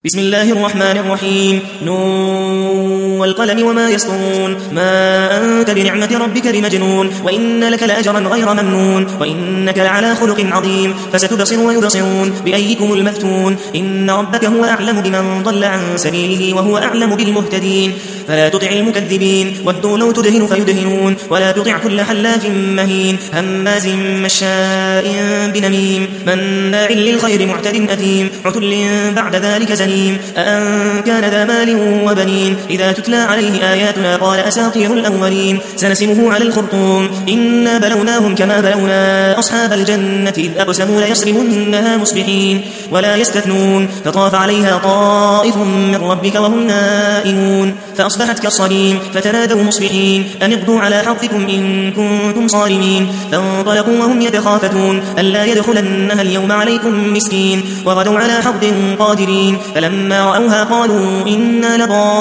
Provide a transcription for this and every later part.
بسم الله الرحمن الرحيم نون والقلم وما يسطرون ما أنت بنعمة ربك بمجنون وإن لك لأجرا غير ممنون وإنك لعلى خلق عظيم فستبصر ويبصرون بأيكم المفتون إن ربك هو أعلم بمن ضل عن سبيله وهو أعلم بالمهتدين فلا تطع المكذبين ودوا لو تدهن فيدهنون ولا تطع كل حلاف مهين هماز مشاء بنميم مناع للخير معتد أثيم عتل بعد ذلك زنيم أأن كان ذا مال وبنين إذا تتلى عليه آياتنا قال أساطير الأولين سنسمه على الخرطوم إنا بلوناهم كما بلونا أصحاب الجنة إذ أقسموا ليصرمنها مصبحين ولا يستثنون فطاف عليها طائف من ربك وهم نائمون فأصبحت كالصريم فتنادوا مصبحين أن اغدوا على حرثكم إن كنتم صارمين فانطلقوا وهم يتخافتون ألا يدخلنها اليوم عليكم مسكين وغدوا على حرد قادرين فلما رأوها قالوا إنا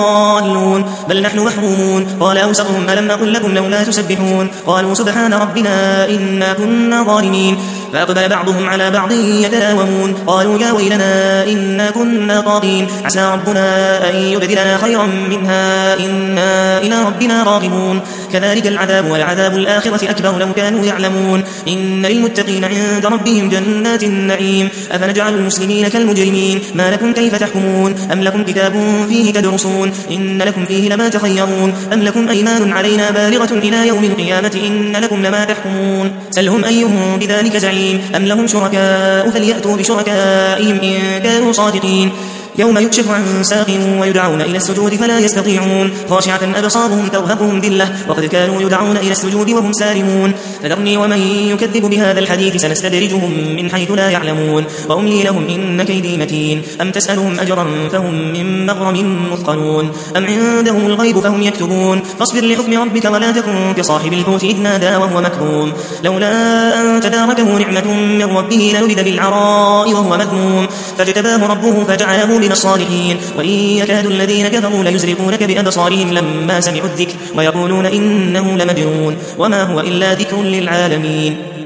لضالون بل نحن محرومون قال أوسطهم ألم أقل لكم لولا تسبحون قالوا سبحان ربنا إنا كنا ظالمين فأقبل بعضهم على بعض يتلاومون قالوا يا ويلنا إنا كنا طاغين عسى ربنا أن يبدلنا خيرا منها إنا إلى ربنا راغبون كذلك العذاب والعذاب الآخرة أكبر لو كانوا يعلمون إن للمتقين عند ربهم جنات النعيم أفنجعل المسلمين كالمجرمين ما لكم كيف تحكمون أم لكم كتاب فيه تدرسون إن لكم فيه لما تخيرون أم لكم أيمان علينا بالغة إلى يوم القيامة إن لكم لما تحكمون سلهم أيهم بذلك زعيم أم لهم شركاء فليأتوا بشركائهم إن كانوا صادقين يوم يكشف عن ساق ويدعون إلى السجود فلا يستطيعون خاشعة أبصارهم ترهقهم ذلة وقد كانوا يدعون إلى السجود وهم سالمون فذرني ومن يكذب بهذا الحديث سنستدرجهم من حيث لا يعلمون وأملي لهم إن كيدي متين أم تسألهم أجرا فهم من مغرم مثقلون أم عندهم الغيب فهم يكتبون فاصبر لحكم ربك ولا تكن كصاحب الحوت إذ نادى وهو مكروم لولا أن تداركه نعمة من ربه لنبذ بالعراء وهو مذموم فاجتباه ربه فجعله من الصالحين وإن يكاد الذين كفروا ليزرقونك بأبصارهم لما سمعوا الذكر ويقولون إنه لمجنون وما هو إلا ذكر للعالمين